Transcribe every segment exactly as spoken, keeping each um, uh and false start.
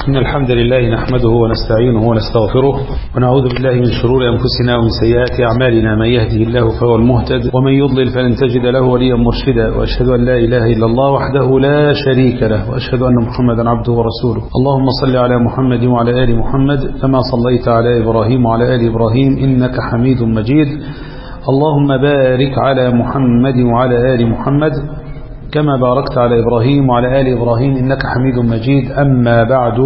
إن الحمد لله نحمده ونستعينه ونستغفره ونعوذ بالله من شرور أنفسنا ومن سيئات أعمالنا. من يهده الله فهو المهتد ومن يضلل فلن تجد له وليا مرشدا، وأشهد أن لا إله إلا الله وحده لا شريك له، وأشهد أن محمدا عبده ورسوله. اللهم صل على محمد وعلى آل محمد كما صليت على إبراهيم وعلى آل إبراهيم إنك حميد مجيد. اللهم بارك على محمد وعلى آل محمد كما باركت على إبراهيم وعلى آل إبراهيم إنك حميد مجيد. أما بعد،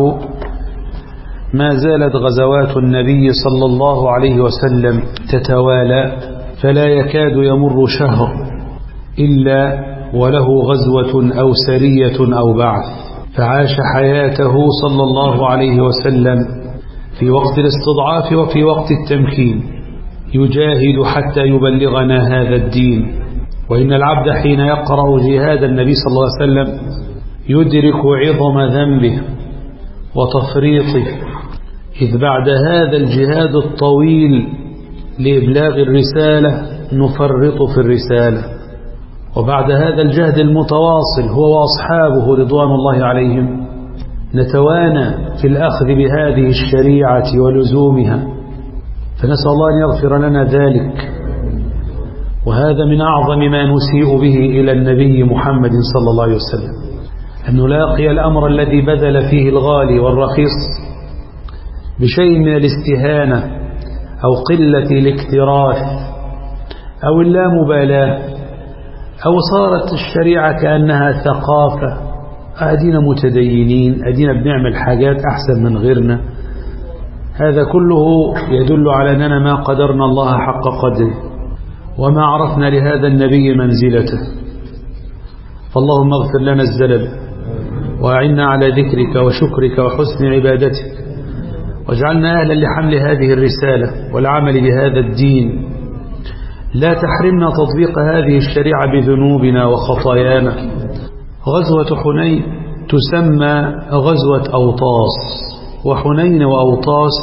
ما زالت غزوات النبي صلى الله عليه وسلم تتوالى، فلا يكاد يمر شهر إلا وله غزوة أو سرية أو بعث. فعاش حياته صلى الله عليه وسلم في وقت الاستضعاف وفي وقت التمكين يجاهد حتى يبلغنا هذا الدين. وإن العبد حين يقرأ جهاد النبي صلى الله عليه وسلم يدرك عظم ذنبه وتفريطه، إذ بعد هذا الجهاد الطويل لإبلاغ الرسالة نفرط في الرسالة، وبعد هذا الجهد المتواصل هو وأصحابه رضوان الله عليهم نتوانى في الأخذ بهذه الشريعة ولزومها. فنسأل الله أن يغفر لنا ذلك. وهذا من أعظم ما نسيء به إلى النبي محمد صلى الله عليه وسلم، أن نلاقي الأمر الذي بذل فيه الغالي والرخيص بشيء من الاستهانة أو قلة الاكتراث أو اللامبالاة، أو صارت الشريعة كأنها ثقافة، أدينا متدينين، أدينا بنعمل حاجات أحسن من غيرنا. هذا كله يدل على أننا ما قدرنا الله حق قدره وما عرفنا لهذا النبي منزلته. فاللهم اغفر لنا الزلل وأعنا على ذكرك وشكرك وحسن عبادتك، واجعلنا أهلا لحمل هذه الرسالة والعمل بهذا الدين. لا تحرمنا تطبيق هذه الشريعة بذنوبنا وخطايانا. غزوة حنين تسمى غزوة أوطاس، وحنين وأوطاس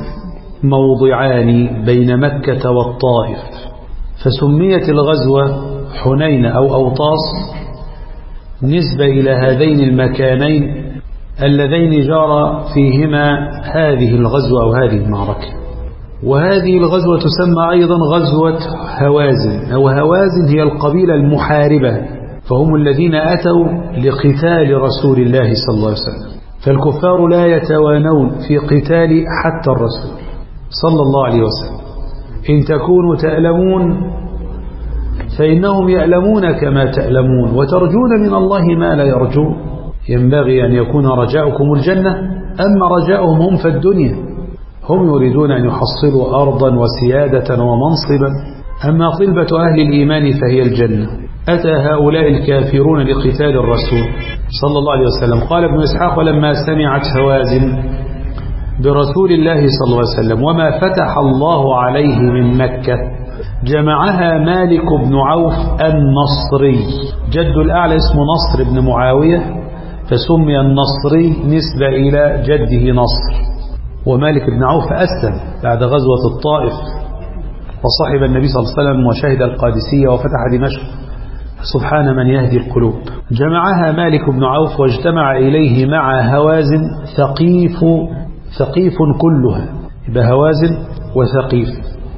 موضعان بين مكة والطائف، فسميت الغزوة حنين أو أوطاس نسبة إلى هذين المكانين اللذين جرى فيهما هذه الغزوة أو هذه المعركة. وهذه الغزوة تسمى أيضا غزوة هوازن، أو هوازن هي القبيلة المحاربة، فهم الذين أتوا لقتال رسول الله صلى الله عليه وسلم. فالكفار لا يتوانون في قتال حتى الرسول صلى الله عليه وسلم. إن تكونوا تألمون فإنهم يألمون كما تألمون، وترجون من الله ما لا يرجون. ينبغي أن يكون رجاؤكم الجنة، أما رجاؤهم هم في الدنيا، هم يريدون أن يحصلوا أرضا وسيادة ومنصبا، أما طلبة أهل الإيمان فهي الجنة. أتى هؤلاء الكافرون لقتال الرسول صلى الله عليه وسلم. قال ابن إسحاق: ولما سمعت هوازن برسول الله صلى الله عليه وسلم وما فتح الله عليه من مكة جمعها مالك بن عوف النصري، جد الأعلى اسمه نصر بن معاوية، فسمي النصري نسبة إلى جده نصر. ومالك بن عوف أسلم بعد غزوة الطائف وصحب النبي صلى الله عليه وسلم وشهد القادسية وفتح دمشق. سبحان من يهدي القلوب. جمعها مالك بن عوف واجتمع إليه مع هوازن ثقيف ثقيف كلها، يبقى هوازن وثقيف.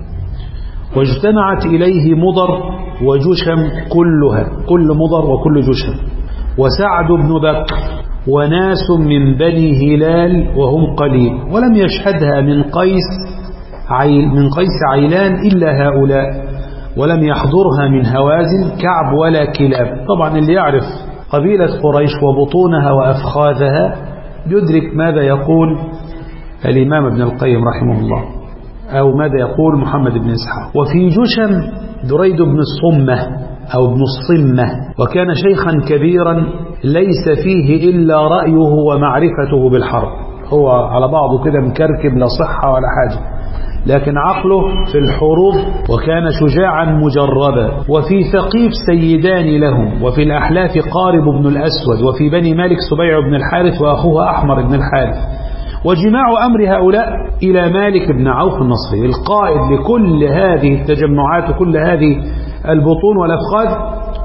واجتمعت إليه مضر وجشم كلها، كل مضر وكل جشم، وسعد بن بكر وناس من بني هلال وهم قليل. ولم يشهدها من قيس عيل من قيس عيلان إلا هؤلاء، ولم يحضرها من هوازن كعب ولا كلاب. طبعا اللي يعرف قبيلة قريش وبطونها وأفخاذها يدرك ماذا يقول الإمام ابن القيم رحمه الله، أو ماذا يقول محمد بن إسحاق. وفي جشم دريد بن الصمة أو ابن الصمة، وكان شيخا كبيرا ليس فيه إلا رأيه ومعرفته بالحرب، هو على بعضه كده مكركب لا صحة ولا حاجة، لكن عقله في الحروب، وكان شجاعا مجربا. وفي ثقيف سيدان لهم، وفي الأحلاف قارب بن الأسود، وفي بني مالك سبيع بن الحارث وأخوه أحمر بن الحارث. وجماع أمر هؤلاء إلى مالك بن عوف النصري القائد لكل هذه التجمعات وكل هذه البطون والأفخاذ،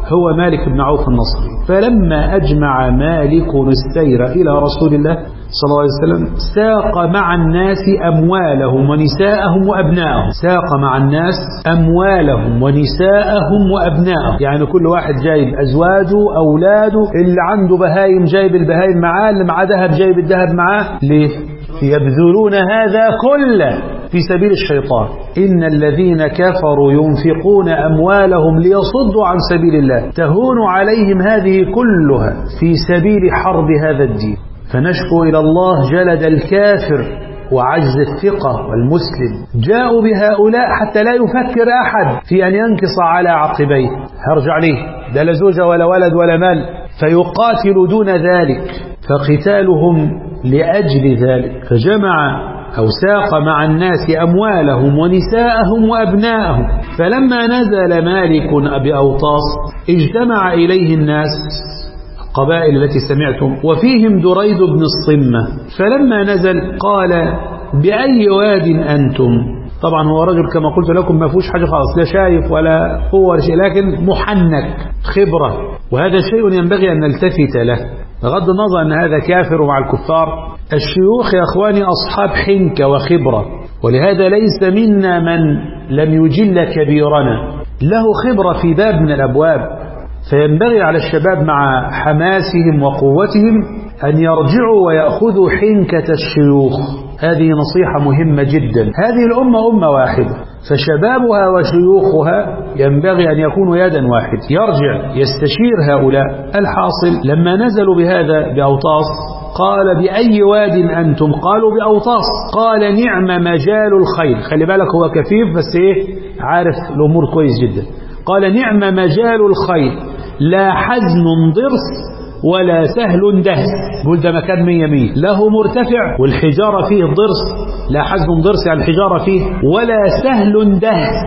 هو مالك بن عوف النصري. فلما أجمع مالك السير إلى رسول الله صلى الله عليه وسلم ساق مع الناس أموالهم ونساءهم وأبناءهم. ساق مع الناس أموالهم ونساءهم وأبناءهم، يعني كل واحد جايب أزواجه أولاده، اللي عنده بهايم جايب البهايم معاه، اللي معاه ذهب جايب الذهب معاه. ليه؟ يبذلون هذا كله في سبيل الشيطان. إن الذين كفروا ينفقون أموالهم ليصدوا عن سبيل الله تهون عليهم هذه كلها في سبيل حرب هذا الدين. فنشكو إلى الله جلد الكافر وعجز الثقة والمسلم. جاءوا بهؤلاء حتى لا يفكر أحد في أن ينكص على عقبيه، هرجع ليه ده لا زوجة ولا ولد ولا مال، فيقاتل دون ذلك. فقتالهم لأجل ذلك. فجمع أو ساق مع الناس أموالهم ونساءهم وأبناءهم. فلما نزل مالك بأوطاس اجتمع إليه الناس، القبائل التي سمعتم، وفيهم دريد بن الصمة. فلما نزل قال بأي واد أنتم؟ طبعا هو رجل كما قلت لكم ما فيهوش حاجة خالص، لا شايف ولا قوة شيء، لكن محنك خبرة، وهذا شيء ينبغي أن نلتفت له بغض النظر أن هذا كافر مع الكفار. الشيوخ يا أخواني أصحاب حنكة وخبرة، ولهذا ليس منا من لم يجل كبيرنا، له خبرة في باب من الأبواب. فينبغي على الشباب مع حماسهم وقوتهم أن يرجعوا ويأخذوا حنكة الشيوخ. هذه نصيحة مهمة جدا. هذه الأمة أمة واحدة، فشبابها وشيوخها ينبغي أن يكونوا يدا واحد، يرجع يستشير هؤلاء. الحاصل لما نزلوا بهذا بأوطاس قال بأي واد أنتم؟ قالوا بأوطاس. قال نعم مجال الخير. خلي بالك هو كفيف بس إيه عارف الأمور كويس جدا. قال نعم مجال الخير لا حزن ضرس ولا سهل دهس. قول ده مكان مية مية، له مرتفع والحجارة فيه ضرس، لا حزن ضرس يعني الحجارة فيه، ولا سهل دهس،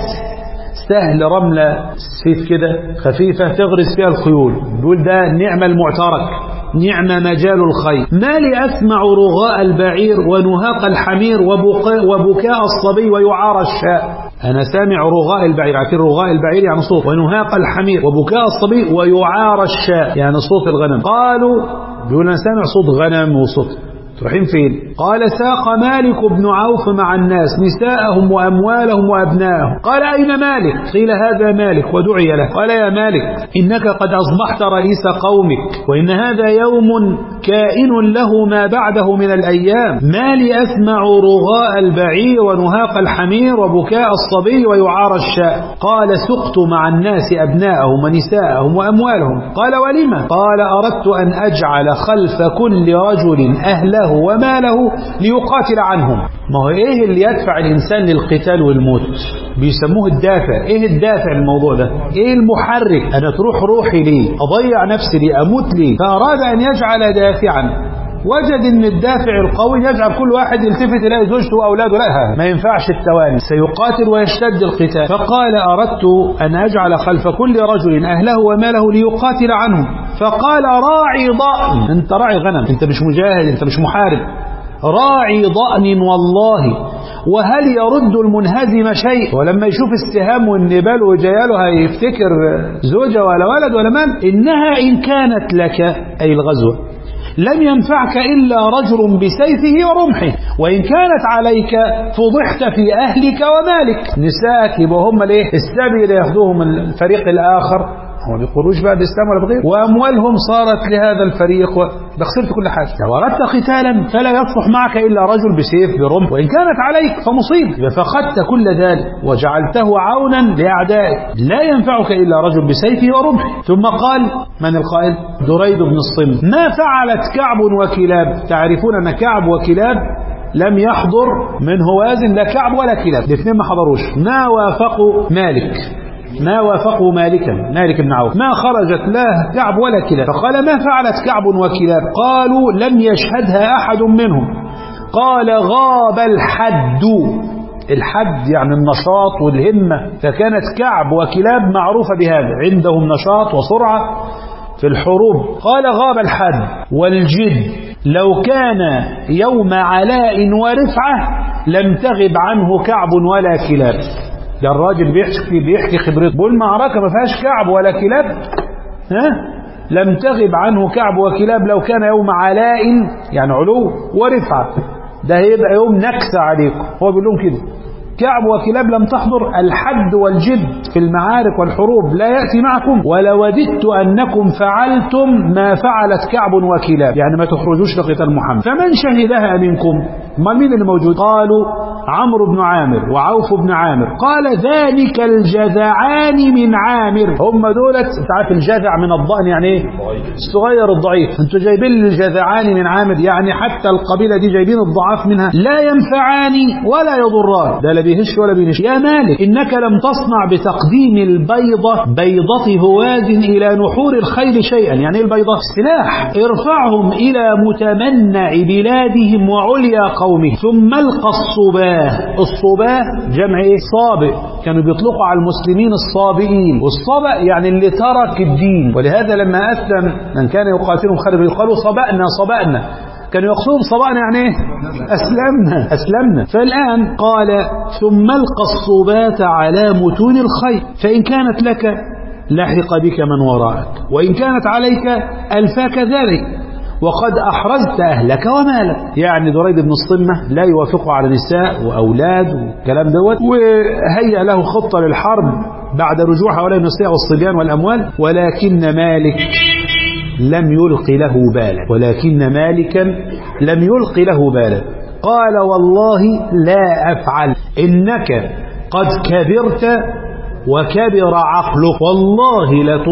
سهل رملة سيف كده خفيفة تغرس فيها الخيول. بيقول ده نعم المعترك، نعم مجال الخير. ما لي أسمع رغاء البعير ونهاق الحمير وبكاء الصبي ويعار الشاء. أنا سامع رغاء البعير، عارفين رغاء البعير يعني صوت، ونهاق الحمير وبكاء الصبي ويعار الشاء يعني صوت الغنم. قالوا بيقول أنا سامع صوت غنم وصوت. تروحين فين؟ قال ساق مالك بن عوف مع الناس نساءهم وأموالهم وأبنائهم. قال أين مالك؟ قيل هذا مالك ودعي له. قال يا مالك إنك قد أصبحت رئيس قومك، وإن هذا يوم كائن له ما بعده من الأيام. ما لي أسمع رغاء البعير ونهاق الحمير وبكاء الصبي ويعار الشاء. قال سقت مع الناس أبناءهم ونساءهم وأموالهم. قال ولما؟ قال أردت أن أجعل خلف كل رجل أهله وماله ليقاتل عنهم. ما هو ايه اللي يدفع الانسان للقتال والموت؟ بيسموه الدافع. ايه الدافع الموضوع ده؟ ايه المحرك؟ انا تروح روحي ليه؟ اضيع نفسي ليه؟ اموت ليه؟ فاراد ان يجعل دافعا، وجد ان الدافع القوي يجعل كل واحد يلتفت الى زوجته واولاده، لا ما ينفعش التواني، سيقاتل ويشتد القتال. فقال اردت ان اجعل خلف كل رجل اهله وماله ليقاتل عنهم. فقال راعي ضأن. انت راعي غنم، انت مش مجاهد، انت مش محارب. راعي ضأن والله، وهل يرد المنهزم شيء؟ ولما يشوف السهام والنبال وجياله هيفتكر زوجة ولا ولد ولا مال. إنها إن كانت لك أي الغزوة لم ينفعك إلا رجل بسيفه ورمحه، وإن كانت عليك فضحت في أهلك ومالك. نساءك يبقى هم الايه؟ السبي اللي ياخذوهم الفريق الآخر، هم بيقولوش بقى بإسلام ولا بغير، وأموالهم صارت لهذا الفريق، وخسرت كل حاجة. لو أردت قتالا فلا يصلح معك إلا رجل بسيف برمح، وإن كانت عليك فمصيب. فأخذت كل ذلك وجعلته عونا لأعدائك، لا ينفعك إلا رجل بسيفه ورمحه. ثم قال من القائل؟ دريد بن الصم. ما فعلت كعب وكلاب؟ تعرفون أن كعب وكلاب لم يحضر من هوازن، لا كعب ولا كلاب، الاثنين ما حضروش. ما وافقوا مالك، ما وافقوا مالكا، مالك بن عوف، ما خرجت لا كعب ولا كلاب. فقال ما فعلت كعب وكلاب؟ قالوا لم يشهدها أحد منهم. قال غاب الحد. الحد يعني النشاط والهمة، فكانت كعب وكلاب معروفة بهذا، عندهم نشاط وسرعة في الحروب. قال غاب الحد والجد، لو كان يوم علاء ورفعة لم تغب عنه كعب ولا كلاب. ده الراجل بيحكي بيحكي خبرته، بيقول معركة ما فيهاش كعب ولا كلاب، ها لم تغب عنه كعب وكلاب لو كان يوم علاء يعني علو ورفعة، ده هيبقى يوم نكسة عليكم. هو بيقول لهم كده كعب وكلاب لم تحضر الحد والجد في المعارك والحروب لا يأتي معكم، ولوددت أنكم فعلتم ما فعلت كعب وكلاب، يعني ما تخرجوش لقتال محمد. فمن شهدها منكم؟ ما مين اللي موجود؟ قالوا عمرو بن عامر وعوف بن عامر. قال ذلك الجذعان من عامر. هم دولت تعرف الجذع من الضأن يعني ايه؟ الصغير الضعيف. انتوا جايبين الجذعان من عامر، يعني حتى القبيلة دي جايبين الضعاف منها. لا ينفعان ولا يضران، ده لا بيهش ولا بينش. يا مالك إنك لم تصنع بتقديم البيضة بيضة هواز إلى نحور الخيل شيئا. يعني ايه البيضة؟ سلاح. ارفعهم إلى متمنع بلادهم وعليا قومه، ثم القى الصباه. الصباه جمع ايه؟ صابئ. كانوا بيطلقوا على المسلمين الصابئين، والصبأ يعني اللي ترك الدين. ولهذا لما أسلم من كان يقاتلهم خارج يقالوا صبأنا صبأنا، كانوا يقصدون صبأنا يعني ايه؟ أسلمنا أسلمنا. فالآن قال ثم القى الصبات على متون الخيل، فإن كانت لك لحق بك من وراءك، وإن كانت عليك ألفاك ذلك، وقد أحرزت أهلك ومالك. يعني دريد بن الصمة لا يوافقه على نساء وأولاد والكلام دوت، وهيأ له خطة للحرب بعد رجوع هؤلاء النساء والصبيان والأموال. ولكن مالك لم يلق له بالا، ولكن مالكا لم يلق له بالا. قال والله لا أفعل، إنك قد كبرت وكبر عقلك، والله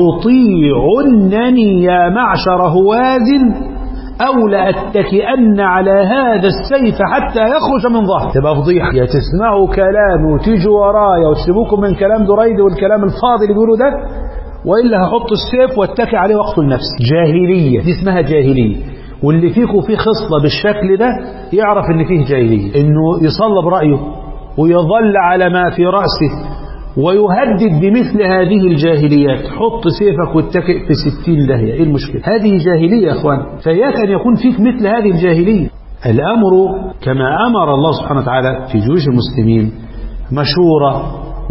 لتطيعنني يا معشر هوازن أو لأتكئن على هذا السيف حتى يخرج من ظهر. تبقى فضيحة، يا تسمعوا كلامي وتيجوا ورايا وتسيبوكم من كلام دريد والكلام الفاضي اللي بيقولوا ده، وإلا هحط السيف واتكي عليه واقتل نفسي. جاهلية دي اسمها جاهلية. واللي فيكم فيه خصلة بالشكل ده يعرف ان فيه جاهلية، انه يصلب رأيه ويظل على ما في رأسه ويهدد بمثل هذه الجاهليات. حط سيفك واتكئ في ستين داهية، ايه المشكلة؟ هذه جاهلية يا اخوان، فإياك ان يكون فيك مثل هذه الجاهلية. الأمر كما أمر الله سبحانه وتعالى في جيوش المسلمين مشورة،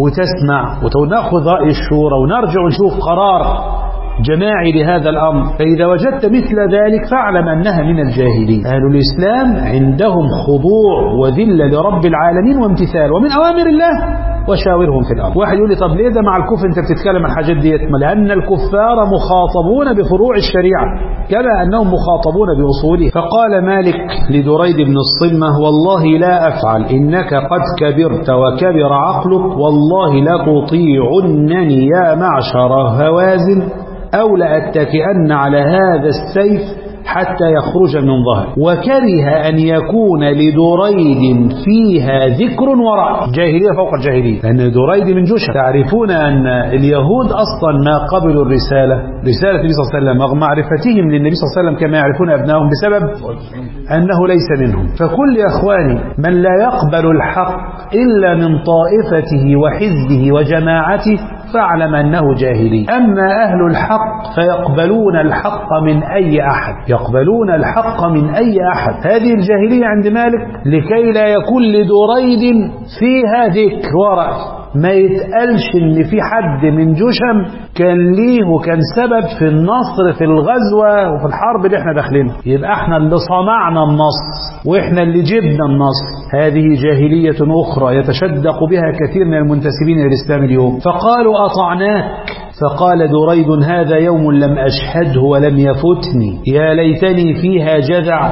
وتسمع وتأخذ رأي الشورى، ونرجع ونشوف قرار جماعي لهذا الأمر. فإذا وجدت مثل ذلك فاعلم أنها من الجاهلين. أهل الإسلام عندهم خضوع وذلة لرب العالمين وامتثال ومن أوامر الله وشاورهم في الأمر. واحد يقول لي طب ليه ده مع الكفر أنت بتتكلم عن الحاجات ديت؟ لأن الكفار مخاطبون بفروع الشريعة كما أنهم مخاطبون بأصولها. فقال مالك لدريد بن الصمة والله لا أفعل، إنك قد كبرت وكبر عقلك، والله لا تطيعنني يا معشر هوازن أو لأتكئن على هذا السيف حتى يخرج من ظهر. وكره أن يكون لدريد فيها ذكر وراء. جاهلية فوق الجاهلية، لأن دريد من جشع. تعرفون أن اليهود أصلا ما قبلوا الرسالة رسالة النبي صلى الله عليه وسلم رغم معرفتهم للنبي صلى الله عليه وسلم كما يعرفون أبنائهم بسبب أنه ليس منهم. فكل يا أخواني من لا يقبل الحق إلا من طائفته وحزبه وجماعته فاعلم أنه جاهلي. أما أهل الحق فيقبلون الحق من أي أحد، يقبلون الحق من أي أحد. هذه الجاهلية عند مالك لكي لا يكون لدريد فيها ذكر ورأي، ما يتقالش ان في حد من جشم كان ليه وكان سبب في النصر في الغزوة وفي الحرب اللي احنا داخلينها، يبقى احنا اللي صنعنا النصر واحنا اللي جبنا النصر. هذه جاهلية اخرى يتشدق بها كثير من المنتسبين الى الاسلام اليوم. فقالوا اطعناك، فقال دريد هذا يوم لم اشهده ولم يفتني، يا ليتني فيها جذع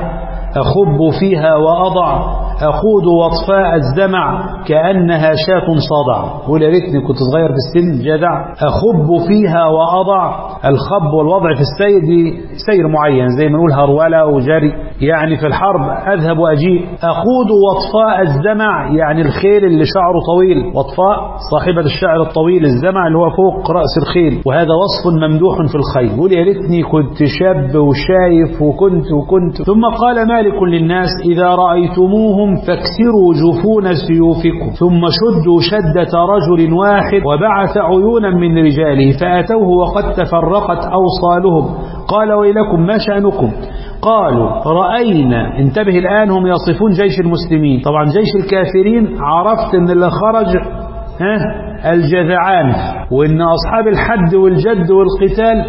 أخب فيها وأضع، أخوض وطفاء الزمع كأنها شاة صدع. قول يا ريتني كنت صغير في السن جدع. أخب فيها وأضع، الخب والوضع في السير دي سير معين زي ما نقول هرولة وجري، يعني في الحرب أذهب وأجيء. أخوض وطفاء الزمع يعني الخيل اللي شعره طويل، وطفاء صاحبة الشعر الطويل، الزمع اللي هو فوق رأس الخيل، وهذا وصف ممدوح في الخيل. قول يا ريتني كنت شاب وشايف وكنت وكنت. ثم قال مالك للناس إذا رأيتموهم فاكسروا جفون سيوفكم، ثم شدوا شدة رجل واحد وبعث عيونا من رجاله فأتوه وقد تفرقت أوصالهم. قال ويلكم ما شأنكم؟ قالوا رأينا. انتبه الآن، هم يصفون جيش المسلمين، طبعا جيش الكافرين عرفت ان اللي خرج ها الجذعان، وان أصحاب الحد والجد والقتال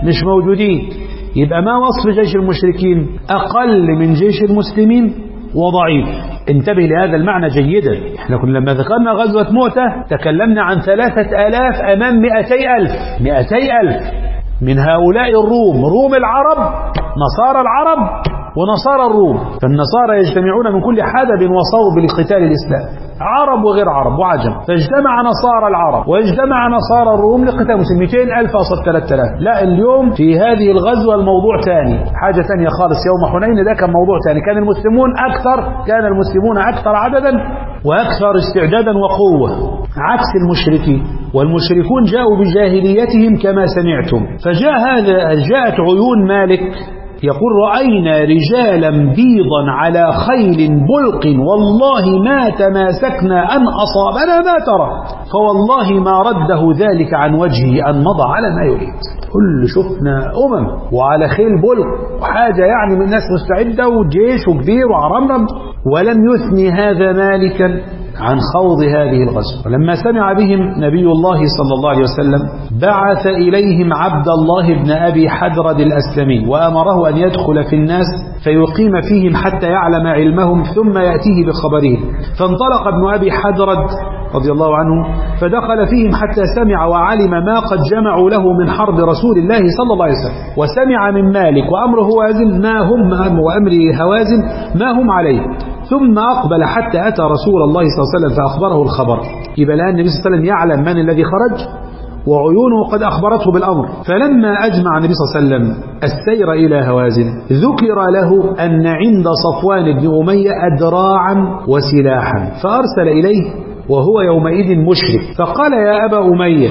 مش موجودين. يبقى ما وصف جيش المشركين؟ أقل من جيش المسلمين وضعيف. انتبه لهذا المعنى جيدا. احنا كنا لما ذكرنا غزوة مؤتة تكلمنا عن ثلاثة آلاف أمام مئتي ألف. مئتي ألف من هؤلاء الروم، روم العرب، نصارى العرب ونصارى الروم. فالنصارى يجتمعون من كل حدب وصوب لقتال الإسلام، عرب وغير عرب وعجم. فاجتمع نصارى العرب واجتمع نصارى الروم لقتال المسلمين. مئتين ألف أصل ثلاثة آلاف. لا، اليوم في هذه الغزوة الموضوع ثاني، حاجة ثانية خالص. يوم حنين ده كان موضوع ثاني، كان المسلمون أكثر، كان المسلمون أكثر عددا وأكثر استعدادا وقوة عكس المشركين. والمشركون جاءوا بجاهليتهم كما سمعتم. فجاء هذا، جاءت عيون مالك يقول: رأينا رجالا بيضا على خيل بلق والله ما تماسكنا أن أصابنا ما ترى، فوالله ما رده ذلك عن وجهه أن مضى على ما يريد. كل شفنا أمم وعلى خيل بلق وحاجة يعني من الناس مستعدة وجيش وكبير وعرمرم، ولم يثني هذا مالكا عن خوض هذه الغزوة. ولما سمع بهم نبي الله صلى الله عليه وسلم بعث إليهم عبد الله بن أبي حدرد الأسلمي وأمره أن يدخل في الناس فيقيم فيهم حتى يعلم علمهم ثم يأتيه بخبرهم. فانطلق ابن أبي حدرد رضي الله عنه فدخل فيهم حتى سمع وعلم ما قد جمعوا له من حرب رسول الله صلى الله عليه وسلم، وسمع من مالك وأمره هوازن ما هم وأمره هوازن ما هم عليه. ثم أقبل حتى أتى رسول الله صلى الله عليه وسلم فأخبره الخبر. يبقى الآن النبي صلى الله عليه وسلم يعلم من الذي خرج وعيونه قد أخبرته بالأمر. فلما أجمع النبي صلى الله عليه وسلم السير إلى هوازن ذكر له أن عند صفوان بن أمية أدراعا وسلاحا، فأرسل إليه وهو يومئذ مشرك فقال: يا أبا أمية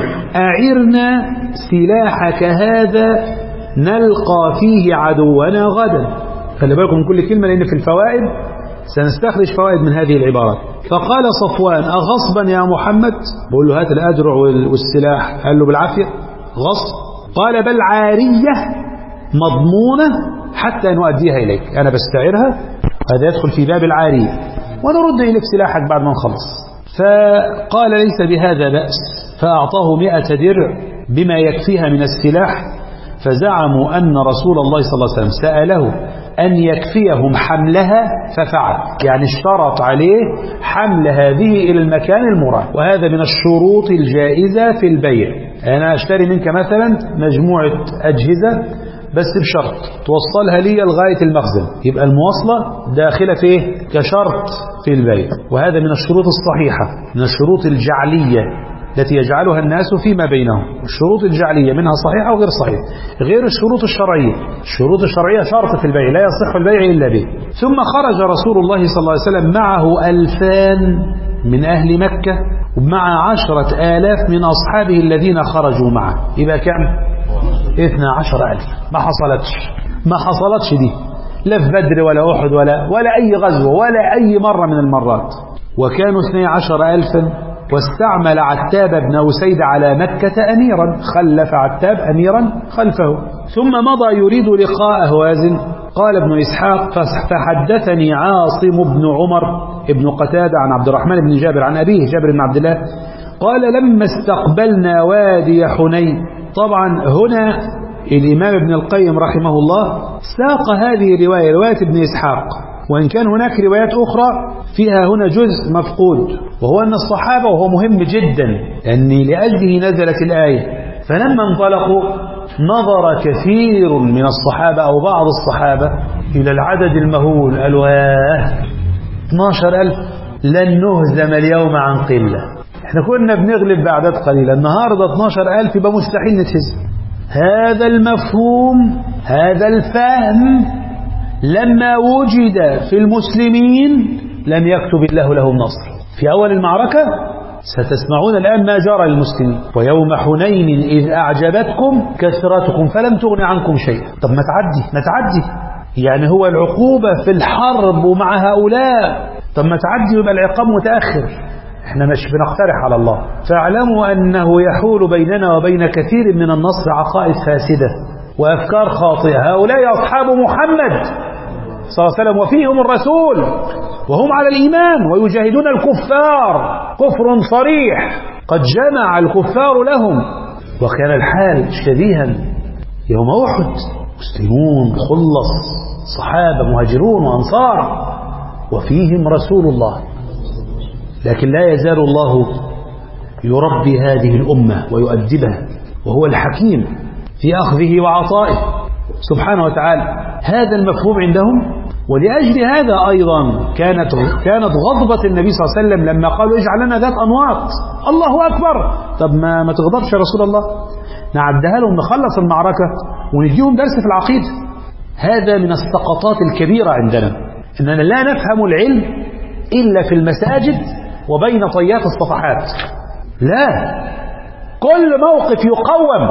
أعرنا سلاحك هذا نلقى فيه عدونا غدا. خلي بالكم من كل كلمة لأن في الفوائد سنستخرج فوائد من هذه العبارات. فقال صفوان: أغصبا يا محمد؟ بقول له هات الأدرع والسلاح. قال له بالعافية غصب؟ قال: بل عارية مضمونة حتى نؤديها إليك، أنا بستعيرها، هذا يدخل في باب العارية ونرد إليك سلاحك بعد ما نخلص. فقال: ليس بهذا بأس. فأعطاه مئة درع بما يكفيها من السلاح. فزعموا أن رسول الله صلى الله عليه وسلم سأله أن يكفيهم حملها ففعل، يعني اشترط عليه حمل هذه إلى المكان المراد. وهذا من الشروط الجائزة في البيع. أنا أشتري منك مثلا مجموعة أجهزة بس بشرط توصلها لي لغاية المخزن، يبقى المواصلة داخلة فيه كشرط في البيع. وهذا من الشروط الصحيحة، من الشروط الجعلية التي يجعلها الناس فيما بينهم. الشروط الجعلية منها صحيحة وغير صحيحة، غير الشروط الشرعية. الشروط الشرعية شرط في البيع، لا يصح البيع إلا به. ثم خرج رسول الله صلى الله عليه وسلم معه ألفان من أهل مكة ومع عشرة آلاف من أصحابه الذين خرجوا معه. يبقى كم؟ اثنى عشر ألف. ما حصلتش ما حصلتش دي لا في بدر ولا أحد ولا ولا أي غزوة ولا أي مرة من المرات. وكانوا اثني عشر ألفا. واستعمل عتاب بن أسيد على مكة أميرا، خلف عتاب أميرا خلفه. ثم مضى يريد لقاء هوازن. قال ابن إسحاق: فحدثني عاصم بن عمر ابن قتادة عن عبد الرحمن بن جابر عن أبيه جابر بن عبد الله قال: لما استقبلنا وادي حنين. طبعا هنا الإمام ابن القيم رحمه الله ساق هذه الرواية، رواية ابن إسحاق، وإن كان هناك روايات أخرى فيها هنا جزء مفقود، وهو أن الصحابة، وهو مهم جدا أن لأجله نزلت الآية. فلما انطلقوا نظر كثير من الصحابة أو بعض الصحابة إلى العدد المهول، قالوا: آه اثني عشر ألف لن نهزم اليوم عن قلة. احنا كنا بنغلب بأعداد قليلة، النهاردة اثني عشر ألف يبقى مستحيل نتهزم. هذا المفهوم، هذا الفهم لما وجد في المسلمين لم يكتب الله لهم نصر. في أول المعركة ستسمعون الآن ما جرى للمسلمين: ويوم حنين إذ أعجبتكم كثرتكم فلم تغن عنكم شيئا. طب ما تعدي ما تعدي يعني هو العقوبة في الحرب ومع هؤلاء، طب ما تعدي ويبقى العقاب متأخر. احنا مش بنقترح على الله. فاعلموا أنه يحول بيننا وبين كثير من النصر عقائد فاسدة وأفكار خاطئة. هؤلاء أصحاب محمد صلى الله عليه وسلم وفيهم الرسول وهم على الإيمان ويجاهدون الكفار كفر صريح قد جمع الكفار لهم، وكان الحال شبيها يوم أحد مسلمون خلص، صحابة مهاجرون وأنصار، وفيهم رسول الله. لكن لا يزال الله يربي هذه الأمة ويؤدبها، وهو الحكيم في أخذه وعطائه سبحانه وتعالى. هذا المفهوم عندهم. ولأجل هذا أيضا كانت كانت غضبة النبي صلى الله عليه وسلم لما قالوا اجعل لنا ذات أنواط. الله أكبر. طب ما ما تغضبش يا رسول الله، نعدها لهم، نخلص المعركة ونديهم درس في العقيدة. هذا من السقطات الكبيرة عندنا، إننا لا نفهم العلم إلا في المساجد وبين طيات الصفحات. لا، كل موقف يقوم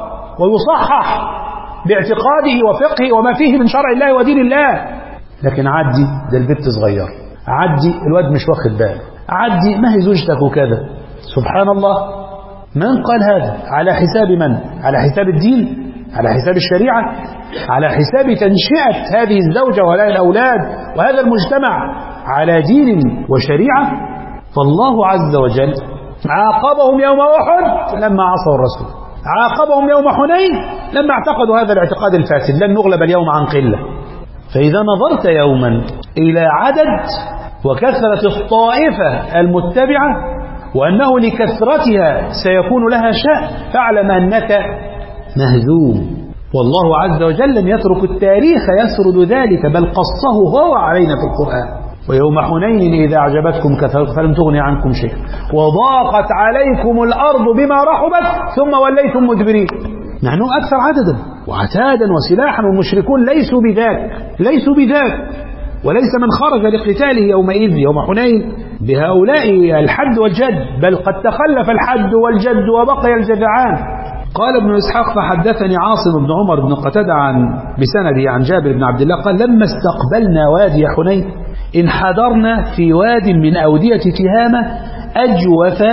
ويصحح باعتقاده وفقهه وما فيه من شرع الله ودين الله. لكن عدي، ده البنت صغير، عدي الواد مش واخد باله، عدي ما هي زوجتك وكذا. سبحان الله، من قال هذا؟ على حساب من؟ على حساب الدين؟ على حساب الشريعة؟ على حساب تنشئة هذه الزوجة وهؤلاء الأولاد وهذا المجتمع على دين وشريعة. فالله عز وجل عاقبهم يوم أحد لما عصوا الرسول، عاقبهم يوم حنين لما اعتقدوا هذا الاعتقاد الفاسد، لن نغلب اليوم عن قلة. فإذا نظرت يوما إلى عدد وكثرة الطائفة المتبعة وأنه لكثرتها سيكون لها شأن، فاعلم أنك مهزوم. والله عز وجل لم يترك التاريخ يسرد ذلك، بل قصه هو علينا في القرآن. ويوم حنين إذا أعجبتكم كثرتكم فلم تغن عنكم شيئا وضاقت عليكم الأرض بما رحبت ثم وليتم مدبرين. نحن أكثر عددا وعتادا وسلاحا، والمشركون ليسوا بذاك، ليسوا بذاك وليس من خرج لقتاله يومئذ يوم حنين بهؤلاء الحد والجد، بل قد تخلف الحد والجد وبقي الجذعان. قال ابن إسحاق فحدثني عاصم بن عمر بن قتادة عن بسنده عن جابر بن عبد الله قال لما استقبلنا وادي حنين انحدرنا في واد من أودية تهامة أجوف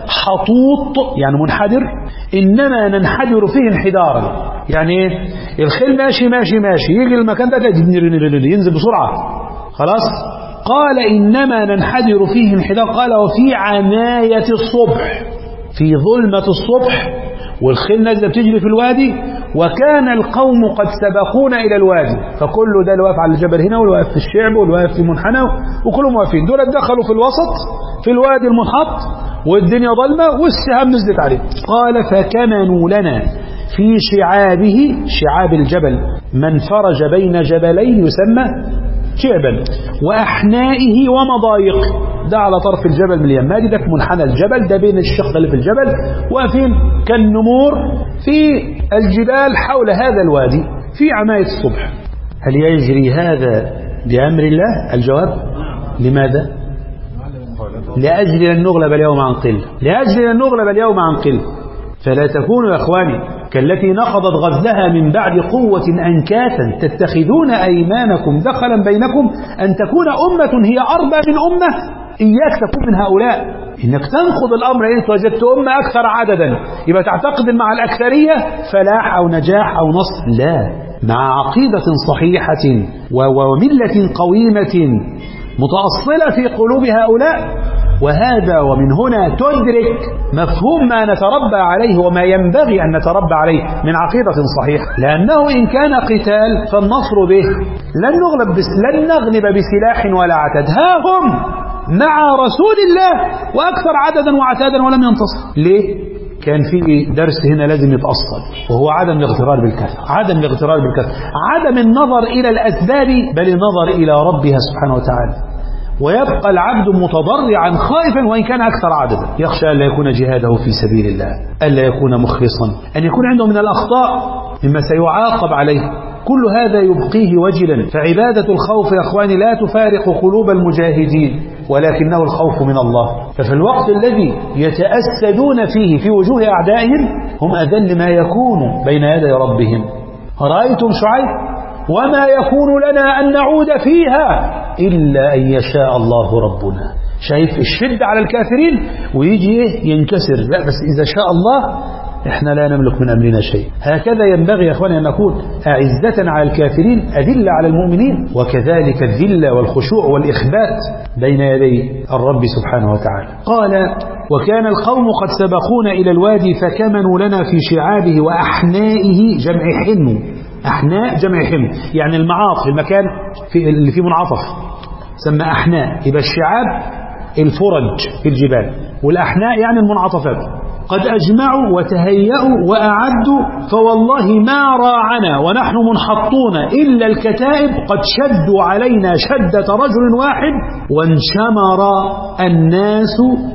حطوط، يعني منحدر، إنما ننحدر فيه انحدارا. يعني ايه؟ الخيل ماشي ماشي ماشي يجي المكان ده ينزل بسرعة خلاص. قال إنما ننحدر فيه انحدار. قال وفي عناية الصبح، في ظلمة الصبح والخيل نازله بتجري في الوادي، وكان القوم قد سبقونا إلى الوادي، فكل ده اللي واقف على الجبل هنا واللي واقف في الشعب واللي واقف في منحنى وكلهم واقفين. دول دخلوا في الوسط في الوادي المنحط والدنيا ظلمة والسهام نزلت عليه. قال فكمنوا لنا في شعابه، شعاب الجبل من فرج بين جبلين يسمى شعبا، وأحنائه ومضايقه، ده على طرف الجبل من اليمادي، ده في منحنى الجبل، ده بين الشق اللي في الجبل، واقفين كالنمور في الجبال حول هذا الوادي في عناية الصبح. هل يجري هذا بأمر الله؟ الجواب لماذا؟ لأجل أن نغلب اليوم عن قلة، لأجل أن نغلب اليوم عن قلة. فلا تكونوا يا إخواني كالتي نقضت غزلها من بعد قوة أنكاثا تتخذون أيمانكم دخلا بينكم أن تكون أمة هي أربى من أمة. إياك تكون من هؤلاء، إنك تنقض الأمر. إن وجدت أمة أكثر عددا يبقى تعتقد مع الأكثرية فلاح أو نجاح أو نصر. لا، مع عقيدة صحيحة وملة قويمة متأصلة في قلوب هؤلاء. وهذا ومن هنا تدرك مفهوم ما نتربى عليه وما ينبغي أن نتربى عليه من عقيدة صحيحة. لأنه إن كان قتال فالنصر به، لن نغلب بس لن نغلب بسلاح ولا عتاد. ها هم مع رسول الله وأكثر عددا وعتادا ولم ينتصر. ليه؟ كان في درس هنا لازم يتأصل، وهو عدم الاغترار بالكثرة، عدم الاغترار بالكثرة، عدم النظر إلى الأسباب بل النظر إلى ربها سبحانه وتعالى. ويبقى العبد متضرعا خائفا وإن كان أكثر عددا، يخشى ألا يكون جهاده في سبيل الله، ألا يكون مخلصا، أن يكون عنده من الأخطاء مما سيعاقب عليه. كل هذا يبقيه وجلا. فعبادة الخوف يا أخواني لا تفارق قلوب المجاهدين، ولكنه الخوف من الله. ففي الوقت الذي يتأسدون فيه في وجوه أعدائهم هم أذل ما يكون بين يدي ربهم. رأيتم شعيب؟ وما يكون لنا أن نعود فيها إلا أن يشاء الله ربنا. شايف الشدة على الكافرين ويجي ينكسر، لا بس إذا شاء الله إحنا لا نملك من أمرنا شيء. هكذا ينبغي يا أخواني أن نكون أعزة على الكافرين أذلة على المؤمنين، وكذلك الذلة والخشوع والإخبات بين يدي الرب سبحانه وتعالى. قال وكان القوم قد سبقونا إلى الوادي فكمنوا لنا في شعابه وأحنائه، جمع حنو، أحناء جمع حنو يعني المعاطف، المكان في اللي فيه منعطف سمى أحناء. يبقى الشعاب الفرج في الجبال، والأحناء يعني المنعطفات. قد أجمعوا وتهيأوا وأعدوا فوالله ما راعنا ونحن منحطون إلا الكتائب قد شدوا علينا شدة رجل واحد وانشمر الناس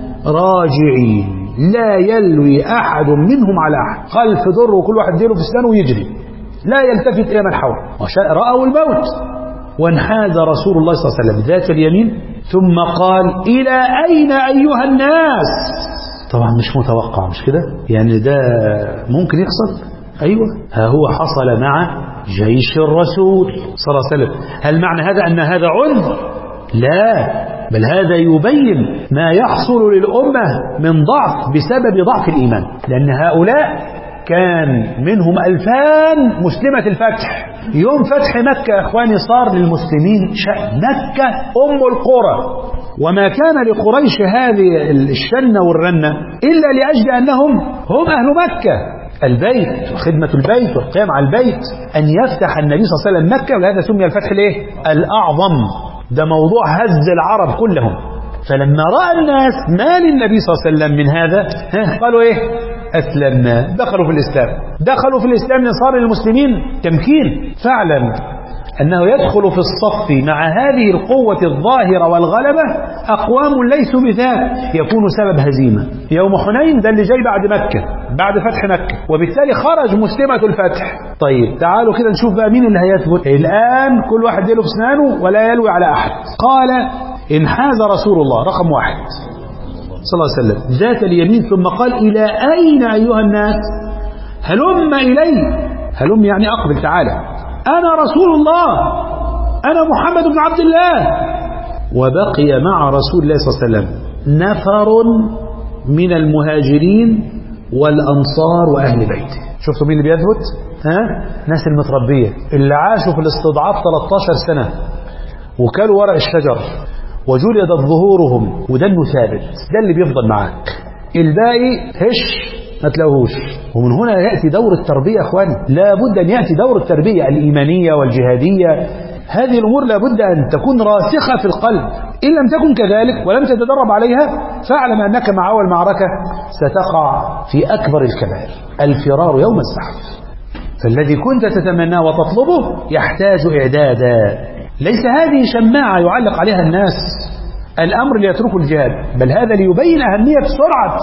راجعين لا يلوي أحد منهم على أحد، خلف ضر وكل واحد ديله في السنة ويجري لا يلتفت إلى من حوله، رأوا الموت. وانحاز رسول الله صلى الله عليه وسلم ذات اليمين ثم قال إلى أين أيها الناس؟ طبعا مش متوقع، مش كده يعني ده ممكن يحصل؟ أيوة، ها هو حصل مع جيش الرسول صلى الله عليه وسلم. هل معنى هذا أن هذا عنف؟ لا، بل هذا يبين ما يحصل للأمة من ضعف بسبب ضعف الإيمان، لأن هؤلاء كان منهم ألفان مسلمة الفتح. يوم فتح مكة يا أخواني صار للمسلمين شأن، مكة أم القرى، وما كان لقريش هذه الشنة والرنة إلا لأجل أنهم هم أهل مكة، البيت وخدمة البيت والقيام على البيت، أن يفتح النبي صلى الله عليه وسلم مكة، ولهذا سمي الفتح ليه؟ الأعظم. ده موضوع هز العرب كلهم. فلما رأى الناس ما للنبي صلى الله عليه وسلم من هذا قالوا إيه؟ أسلمنا، دخلوا في الإسلام. دخلوا في الإسلام صار للمسلمين تمكين فعلا أنه يدخل في الصف مع هذه القوة الظاهرة والغلبة أقوام ليسوا بذات يكون سبب هزيمة. يوم حنين ده اللي جاي بعد مكة، بعد فتح مكة، وبالتالي خرج مسلمة الفتح. طيب تعالوا كده نشوف بقى مين اللي هيثبت الآن. كل واحد يله في اسنانه ولا يلوي على أحد. قال انحاز رسول الله رقم واحد صلى الله عليه وسلم ذات اليمين ثم قال إلى أين أيها الناس؟ هلم إلي، هلم يعني أقبل، تعالى، أنا رسول الله، أنا محمد بن عبد الله. وبقي مع رسول الله صلى الله عليه وسلم نفر من المهاجرين والأنصار وأهل بيته. شفتوا مين اللي بيثبت؟ ها؟ ناس المتربية اللي عاشوا في الاستضعاف ثلاثة عشر سنة وكلوا ورق الشجر وجلدت ظهورهم، وده انه ثابت، ده اللي بيفضل معاك. الباقي هش ما تلاقوهوش. ومن هنا يأتي دور التربية أخواني، لا بد أن يأتي دور التربية الإيمانية والجهادية. هذه الأمور لا بد أن تكون راسخة في القلب. إن لم تكن كذلك ولم تتدرب عليها فاعلم أنك مع أول معركة ستقع في أكبر الكبائر، الفرار يوم الزحف. فالذي كنت تتمناه وتطلبه يحتاج إعدادا. ليس هذه شماعة يعلق عليها الناس الأمر ليتركوا الجهاد، بل هذا ليبين أهمية سرعة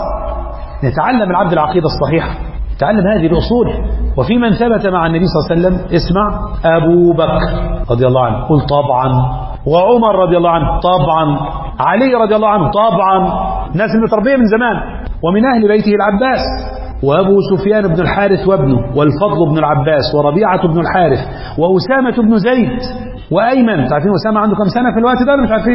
نتعلم العبد العقيدة الصحيحة، نتعلم هذه الأصول. وفي من ثبت مع النبي صلى الله عليه وسلم اسمع أبو بكر رضي الله عنه، قل طبعا، وعمر رضي الله عنه طبعا، علي رضي الله عنه طبعا، ناس المتربية من زمان. ومن أهل بيته العباس وأبو سفيان بن الحارث وابنه والفضل بن العباس وربيعة بن الحارث وأسامة بن زيد وأيمن. تعرفين أسامة عنده كم سنة في الوقت ده؟ مش عارفين،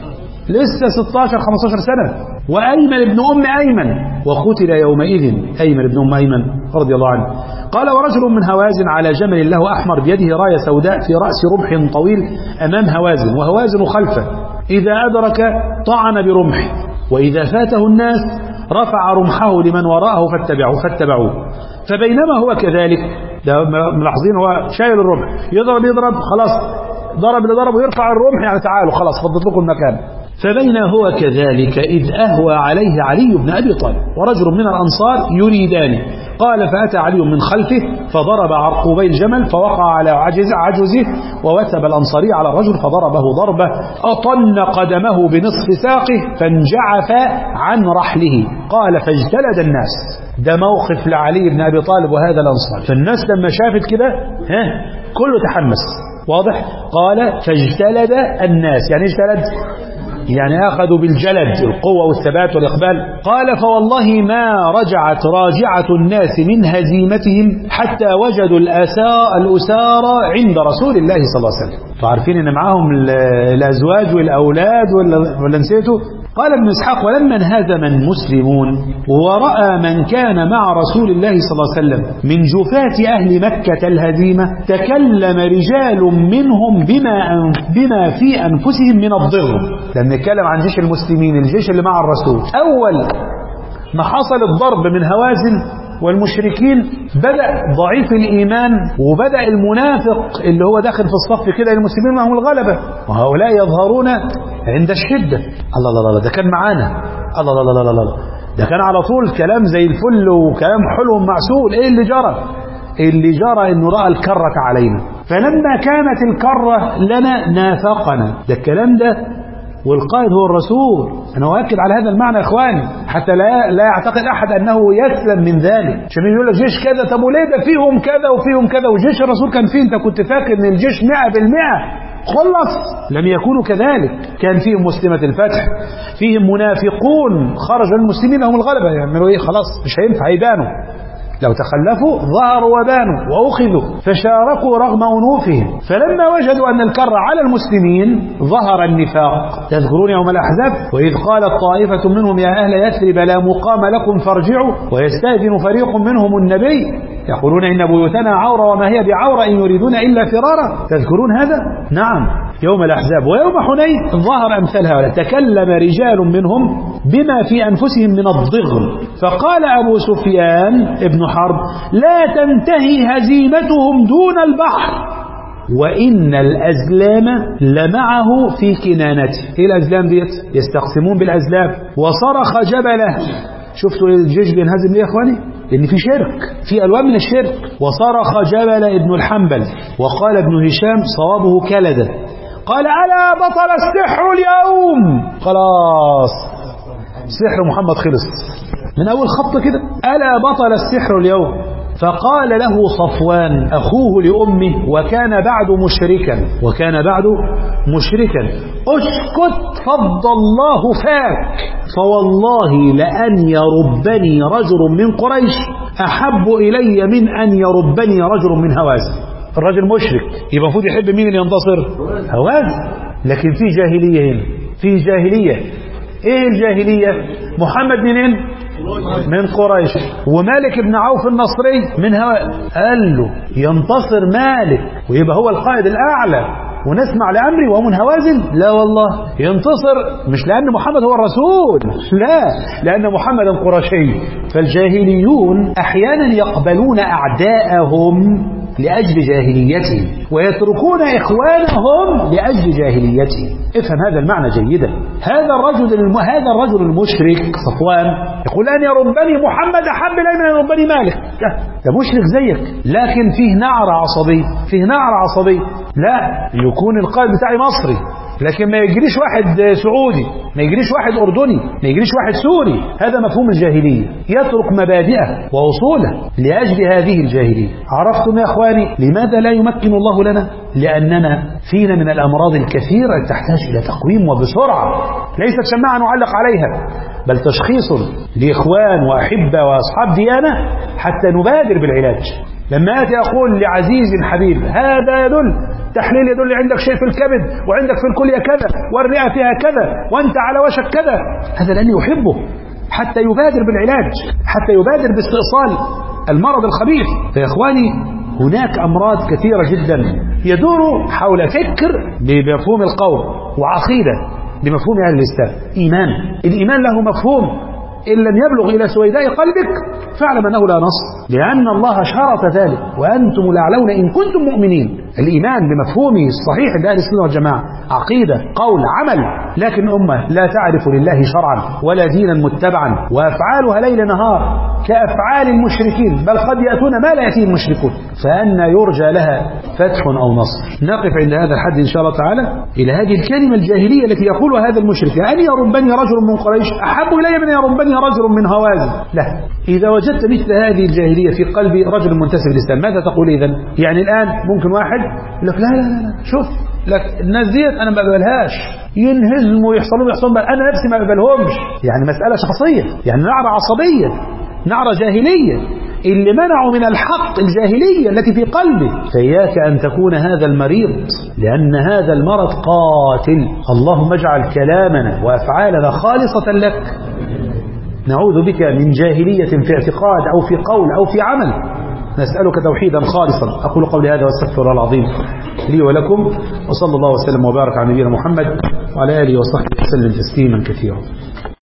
لسه ستة عشر خمسة عشر سنة. وأيمن بن أم أيمن وقتل يومئذ أيمن بن أم أيمن رضي الله عنه. قال ورجل من هوازن على جمل له أحمر بيده راية سوداء في رأس رمح طويل أمام هوازن وهوازن خلفه، إذا أدرك طعن برمح وإذا فاته الناس رفع رمحه لمن وراءه فاتبعوه فاتبعوه. فبينما هو كذلك، ملاحظين هو شايل الرمح، يضرب يضرب خلاص، ضرب اللي ضربه يرفع الرمح يعني تعالوا خلاص فضت لكم المكان. فبين هو كذلك إذ أهوى عليه علي بن أبي طالب ورجل من الأنصار يريدان. قال فأتى علي من خلفه فضرب عرقوبي الجمل فوقع على عجز عجزه، ووثب الأنصاري على الرجل فضربه ضربة أطن قدمه بنصف ساقه فانجعف عن رحله. قال فاجتلد الناس. ده موقف لعلي بن أبي طالب وهذا الأنصار. فالناس لما شافت كده ها كله تحمس، واضح؟ قال فاجتلد الناس، يعني اجتلد يعني أخذوا بالجلد، القوة والثبات والإقبال. قال فوالله ما رجعت راجعة الناس من هزيمتهم حتى وجدوا الأسارى عند رسول الله صلى الله عليه وسلم. فعارفين أن معهم الأزواج والأولاد ولا نسيتوا؟ قال ابن إسحاق ولما انهزم المسلمون ورأى من كان مع رسول الله صلى الله عليه وسلم من جفاة أهل مكة الهزيمة تكلم رجال منهم بما بما في أنفسهم من الضر. لما نتكلم عن جيش المسلمين، الجيش اللي مع الرسول، أول ما حصل الضرب من هوازن والمشركين بدأ ضعيف الإيمان وبدأ المنافق اللي هو داخل في الصف كده المسلمين معهم الغلبة، وهؤلاء يظهرون عند الشدة. الله الله الله ده كان معانا، الله الله الله الله ده كان على طول كلام زي الفل وكلام حلو معسول. ايه اللي جرى؟ اللي جرى انه رأى الكرة علينا، فلما كانت الكرة لنا نافقنا. ده الكلام ده والقائد هو الرسول. أنا أؤكد على هذا المعنى يا إخواني حتى لا لا يعتقد أحد أنه يسلم من ذلك. عشان يقول لك جيش كذا، طب وليه ده فيهم كذا وفيهم كذا وجيش الرسول كان فيه؟ أنت كنت فاكر إن الجيش مئة بالمئة؟ خلص، لم يكونوا كذلك. كان فيهم مسلمة الفتح، فيهم منافقون خرج المسلمين لهم الغلبة، يعملوا إيه؟ خلاص مش هينفع، يبانوا. لو تخلفوا ظهروا وبانوا وأخذوا فشاركوا رغم أنوفهم. فلما وجدوا أن الكر على المسلمين ظهر النفاق. تذكرون يوم الأحزاب وإذ قالت طائفة منهم يا أهل يثرب لا مقام لكم فارجعوا ويستأذن فريق منهم النبي يقولون إن بيوتنا عورة وما هي بعورة إن يريدون إلا فرارا. تذكرون هذا؟ نعم، يوم الأحزاب. ويوم حنين ظهر أمثال هؤلاء. تكلم رجال منهم بما في أنفسهم من الضغن فقال أبو سفيان ابن حرب لا تنتهي هزيمتهم دون البحر وإن الأزلام لمعه في كنانته. إيه الأزلام ديت؟ يستقسمون بالأزلام. وصرخ جبله. شفتوا الجيش بينهزم ليه يا أخواني؟ لأن في شرك، في ألوان من الشرك. وصرخ جبل ابن الحنبل. وقال ابن هشام صوابه كلده قال ألا بطل السحر اليوم. خلاص سحر محمد خلص من أول خط كده. ألا بطل السحر اليوم. فقال له صفوان أخوه لأمه وكان بعد مشركا وكان بعد مشركا اسكت فض الله فاك فوالله لأن يربني رجل من قريش أحب إلي من أن يربني رجل من هوازن. الرجل مشرك يبقى المفروض يحب مين اللي ينتصر؟ هوازن. لكن في جاهلية هنا، في جاهلية. ايه الجاهلية؟ محمد منين؟ من قريش. ومالك بن عوف النصري من هوازن. قال له ينتصر مالك ويبقى هو القائد الأعلى ونسمع لأمري وهو من هوازن؟ لا والله، ينتصر مش لأن محمد هو الرسول، لا، لأن محمدا قرشي. فالجاهليون أحيانا يقبلون أعداءهم لأجل جاهليتهم ويتركون إخوانهم لأجل جاهليتهم. افهم هذا المعنى جيدا. هذا الرجل الم... هذا الرجل المشرك صفوان يقول أن يربني محمد أحب إلي من أن يربني مالك. ده مشرك زيك لكن فيه نعرة عصبي، فيه نعرة عصبي. لا، يكون القائد بتاعي مصري لكن ما يجريش واحد سعودي، ما يجريش واحد أردني، ما يجريش واحد سوري. هذا مفهوم الجاهلية. يترك مبادئه وأصوله لأجل هذه الجاهلية. عرفتم يا أخواني لماذا لا يمكن الله لنا؟ لأننا فينا من الأمراض الكثيرة تحتاج إلى تقويم وبسرعة، ليست شماعة نعلق عليها بل تشخيص لإخوان وأحبة وأصحاب ديانة حتى نبادر بالعلاج. لما أتي أقول لعزيز حبيب هذا يدل تحليل يدل عندك شيء في الكبد وعندك في الكلية كذا والرئة فيها كذا وأنت على وشك كذا، هذا لأني أحبه حتى يبادر بالعلاج، حتى يبادر باستئصال المرض الخبيث. فيا إخواني هناك أمراض كثيرة جدا يدور حول فكر بمفهوم القول وعقيدة بمفهوم أهل الإسلام. إيمان، الإيمان له مفهوم إن لم يبلغ إلى سويداء قلبك فاعلم أنه لا نص، لأن الله شرط ذلك وأنتم الأعلون إن كنتم مؤمنين. الإيمان بمفهومه الصحيح لأهل السنة والجماعة عقيدة قول عمل. لكن أمة لا تعرف لله شرعا ولا دينا متبعا وأفعالها ليل نهار كأفعال المشركين، بل قد يأتون ما لا يأتيه المشركون، فأن يرجى لها فتح أو نصر. نقف عند هذا الحد إن شاء الله تعالى إلى هذه الكلمة الجاهلية التي يقولها هذا المشرك أن يربني رجل من قريش أحب إلي من يربني رجل من هوازن. لا، إذا وجدت مثل هذه الجاهلية في قلب رجل منتسب للإسلام ماذا تقول إذن؟ يعني الآن ممكن واحد يقول لك لا لا لا شوف لك الناس ديت أنا ما بقبلهاش، ينهزموا ويحصلوا يحصلوا أنا نفسي ما بقبلهمش. يعني مسألة شخصية، يعني نعرة عصبية، نعرة جاهلية اللي منعوا من الحق الجاهلية التي في قلبه. فإياك أن تكون هذا المريض، لأن هذا المرض قاتل. اللهم اجعل كلامنا وأفعالنا خالصة لك. نعوذ بك من جاهلية في اعتقاد أو في قول أو في عمل، نسألك توحيدا خالصا. أقول قولي هذا واستغفر الله العظيم لي ولكم، وصلى الله وسلم وبارك على نبينا محمد وعلى آله وصحبه وسلم تسليما كثيرا.